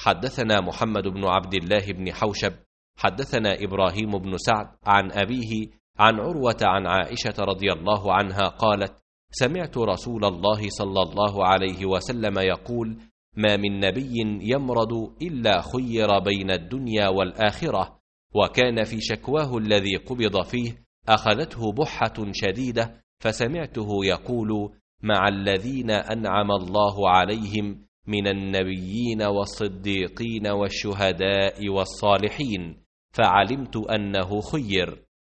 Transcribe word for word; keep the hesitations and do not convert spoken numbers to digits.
حدثنا محمد بن عبد الله بن حوشب حدثنا إبراهيم بن سعد عن أبيه عن عروة عن عائشة رضي الله عنها قالت: سمعت رسول الله صلى الله عليه وسلم يقول: ما من نبي يمرض إلا خير بين الدنيا والآخرة، وكان في شكواه الذي قبض فيه أخذته بحة شديدة، فسمعته يقول: مع الذين أنعم الله عليهم من النبيين والصديقين والشهداء والصالحين، فعلمت أنه خير.